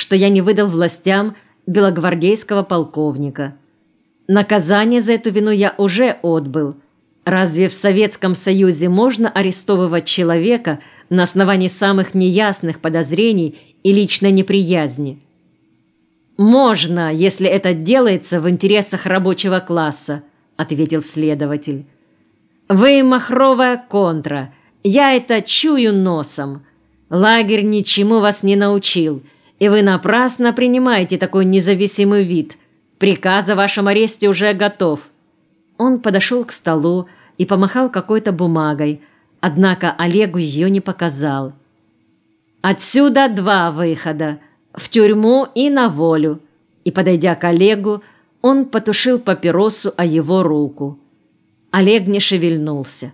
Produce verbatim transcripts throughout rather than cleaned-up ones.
что я не выдал властям белогвардейского полковника. Наказание за эту вину я уже отбыл. Разве в Советском Союзе можно арестовывать человека на основании самых неясных подозрений и личной неприязни? «Можно, если это делается в интересах рабочего класса», – ответил следователь. «Вы махровая контра, я это чую носом. Лагерь ничему вас не научил, и вы напрасно принимаете такой независимый вид. Приказ о вашем аресте уже готов». Он подошел к столу и помахал какой-то бумагой, однако Олегу ее не показал. «Отсюда два выхода – в тюрьму и на волю». И, подойдя к Олегу, он потушил папиросу о его руку. Олег не шевельнулся.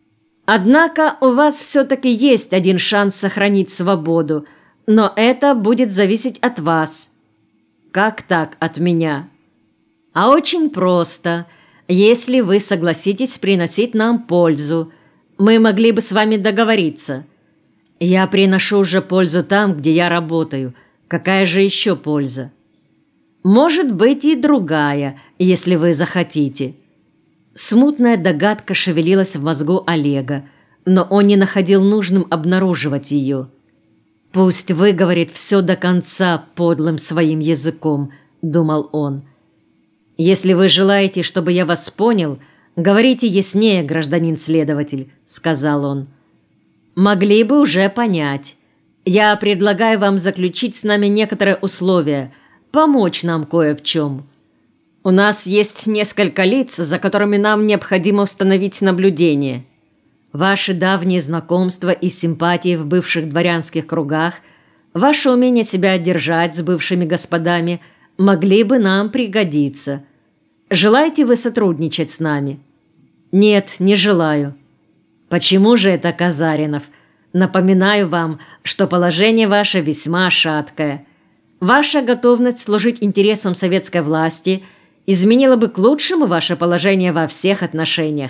«Однако у вас все-таки есть один шанс сохранить свободу, но это будет зависеть от вас». «Как так от меня?» «А очень просто. Если вы согласитесь приносить нам пользу, мы могли бы с вами договориться. Я приношу уже пользу там, где я работаю. Какая же еще польза?» «Может быть и другая, если вы захотите». Смутная догадка шевелилась в мозгу Олега, но он не находил нужным обнаруживать ее. «Пусть выговорит все до конца подлым своим языком», — думал он. «Если вы желаете, чтобы я вас понял, говорите яснее, гражданин следователь», — сказал он. «Могли бы уже понять. Я предлагаю вам заключить с нами некоторые условия, помочь нам кое в чем. У нас есть несколько лиц, за которыми нам необходимо установить наблюдение. Ваши давние знакомства и симпатии в бывших дворянских кругах, ваше умение себя держать с бывшими господами могли бы нам пригодиться. Желаете вы сотрудничать с нами?» «Нет, не желаю». «Почему же это, Казаринов? Напоминаю вам, что положение ваше весьма шаткое. Ваша готовность служить интересам советской власти изменила бы к лучшему ваше положение во всех отношениях.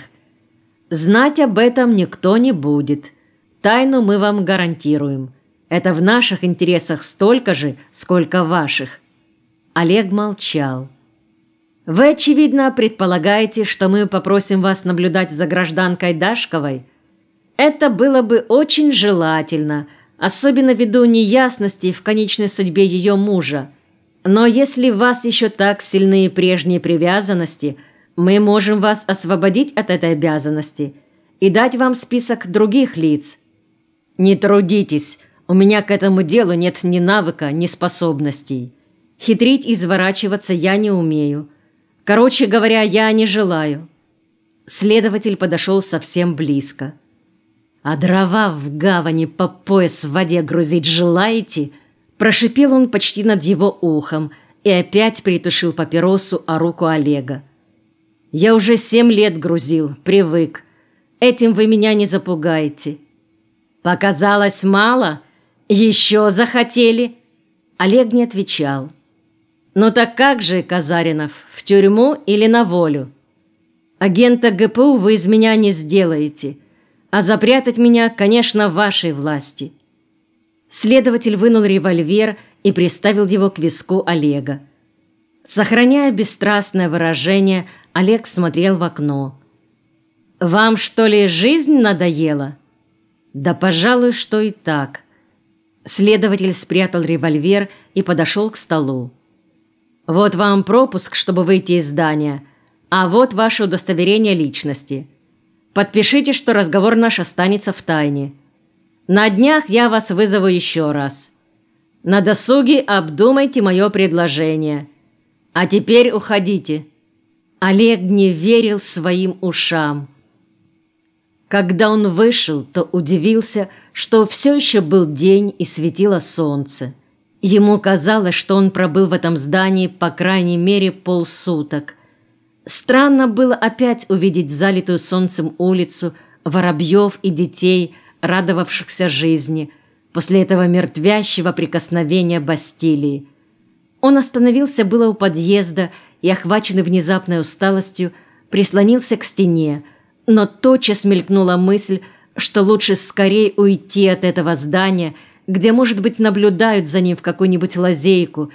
Знать об этом никто не будет. Тайну мы вам гарантируем. Это в наших интересах столько же, сколько ваших». Олег молчал. «Вы, очевидно, предполагаете, что мы попросим вас наблюдать за гражданкой Дашковой? Это было бы очень желательно, особенно ввиду неясностей в конечной судьбе ее мужа. Но если в вас еще так сильны прежние привязанности, мы можем вас освободить от этой обязанности и дать вам список других лиц. Не трудитесь, у меня к этому делу нет ни навыка, ни способностей. Хитрить и изворачиваться я не умею. Короче говоря, я не желаю». Следователь подошел совсем близко. «А дрова в гавани по пояс в воде грузить желаете?» Прошипел он почти над его ухом и опять притушил папиросу о руку Олега. «Я уже семь лет грузил, привык. Этим вы меня не запугаете». «Показалось мало? Еще захотели?» Олег не отвечал. «Ну так как же, Казаринов, в тюрьму или на волю? Агента ГПУ вы из меня не сделаете, а запрятать меня, конечно, в вашей власти». Следователь вынул револьвер и приставил его к виску Олега. Сохраняя бесстрастное выражение, Олег смотрел в окно. «Вам, что ли, жизнь надоела?» «Да, пожалуй, что и так». Следователь спрятал револьвер и подошел к столу. «Вот вам пропуск, чтобы выйти из здания, а вот ваше удостоверение личности. Подпишите, что разговор наш останется в тайне. На днях я вас вызову еще раз. На досуге обдумайте мое предложение. А теперь уходите». Олег не верил своим ушам. Когда он вышел, то удивился, что все еще был день и светило солнце. Ему казалось, что он пробыл в этом здании по крайней мере полсуток. Странно было опять увидеть залитую солнцем улицу, воробьев и детей, радовавшихся жизни, после этого мертвящего прикосновения Бастилии. Он остановился было у подъезда и, охваченный внезапной усталостью, прислонился к стене, но тотчас мелькнула мысль, что лучше скорее уйти от этого здания, где, может быть, наблюдают за ним в какую-нибудь лазейку,